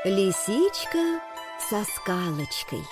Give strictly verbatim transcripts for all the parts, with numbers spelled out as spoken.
Лисичка со скалочкой.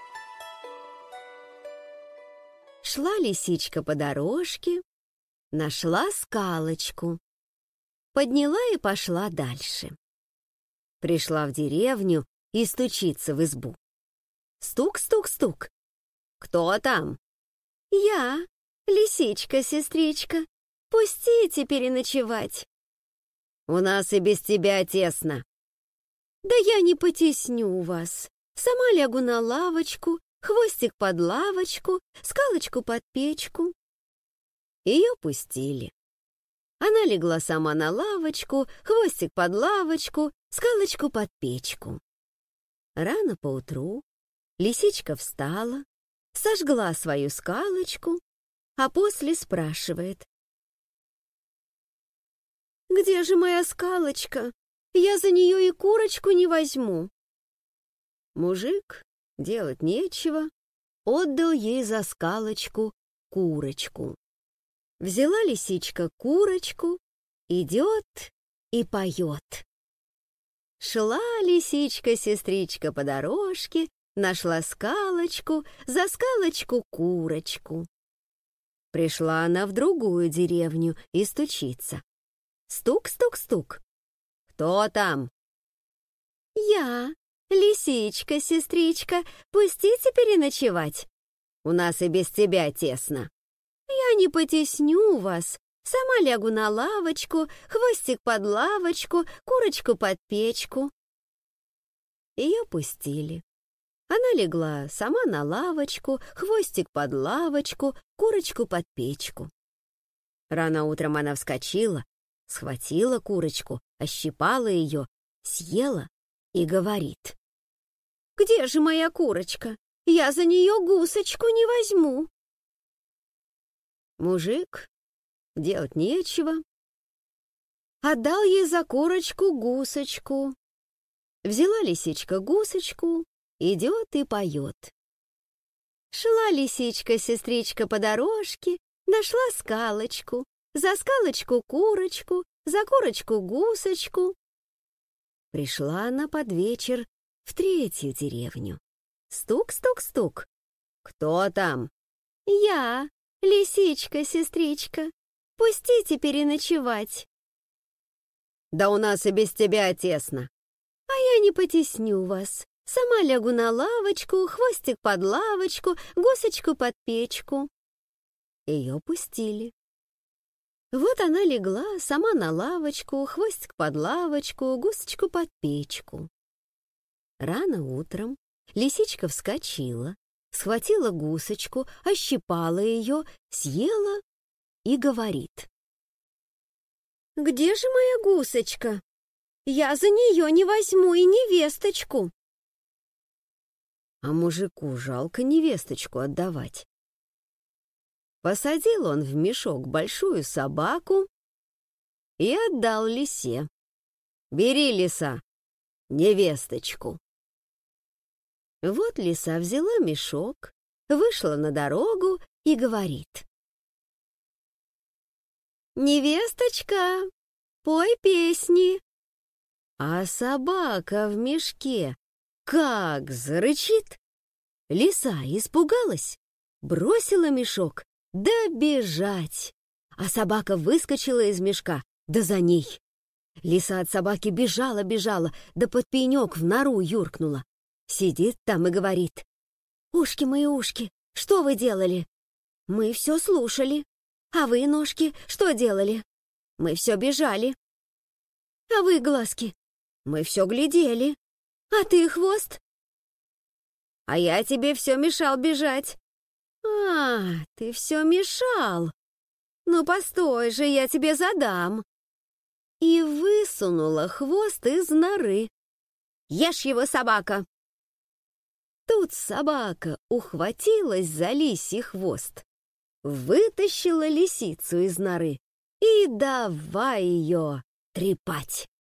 Шла лисичка по дорожке, нашла скалочку, подняла и пошла дальше. Пришла в деревню и стучится в избу. Стук-стук-стук. «Кто там?» «Я, лисичка-сестричка. Пустите переночевать». «У нас и без тебя тесно». «Да я не потесню вас. Сама лягу на лавочку, хвостик под лавочку, скалочку под печку». Ее пустили. Она легла сама на лавочку, хвостик под лавочку, скалочку под печку. Рано поутру лисичка встала, сожгла свою скалочку, а после спрашивает: «Где же моя скалочка? Я за нее и курочку не возьму». Мужик, делать нечего, отдал ей за скалочку курочку. Взяла лисичка курочку, идет и поет. Шла лисичка-сестричка по дорожке, нашла скалочку, за скалочку курочку. Пришла она в другую деревню и стучится. Стук-стук-стук. «Кто там?» «Я, лисичка-сестричка, пустите переночевать». «У нас и без тебя тесно». «Я не потесню вас. Сама лягу на лавочку, хвостик под лавочку, курочку под печку». Ее пустили. Она легла сама на лавочку, хвостик под лавочку, курочку под печку. Рано утром она вскочила, схватила курочку, ощипала ее, съела и говорит: «Где же моя курочка? Я за нее гусочку не возьму». Мужик, делать нечего, отдал ей за курочку гусочку. Взяла лисичка гусочку, идет и поет. Шла лисичка-сестричка по дорожке, нашла скалочку, за скалочку курочку, за курочку гусочку. Пришла она под вечер в третью деревню. Стук-стук-стук. «Кто там?» «Я, лисичка-сестричка. Пустите переночевать». «Да у нас и без тебя тесно». «А я не потесню вас. Сама лягу на лавочку, хвостик под лавочку, гусочку под печку». Ее пустили. Вот она легла сама на лавочку, хвостик под лавочку, гусочку под печку. Рано утром лисичка вскочила, схватила гусочку, ощипала ее, съела и говорит: «Где же моя гусочка? Я за нее не возьму и невесточку». А мужику жалко невесточку отдавать. Посадил он в мешок большую собаку и отдал лисе. «Бери, лиса, невесточку». Вот лиса взяла мешок, вышла на дорогу и говорит: «Невесточка, пой песни». А собака в мешке как зарычит! Лиса испугалась, бросила мешок, да бежать. А собака выскочила из мешка, да за ней. Лиса от собаки бежала-бежала, да под пенек в нору юркнула. Сидит там и говорит: «Ушки мои, ушки, что вы делали?» «Мы все слушали». «А вы, ножки, что делали?» «Мы все бежали». «А вы, глазки?» «Мы все глядели». «А ты, хвост?» «А я тебе все мешал бежать». «А, ты все мешал. Ну, постой же, я тебе задам». И высунула хвост из норы. «Ешь его, собака!» Тут собака ухватилась за лисий хвост, вытащила лисицу из норы и давай ее трепать.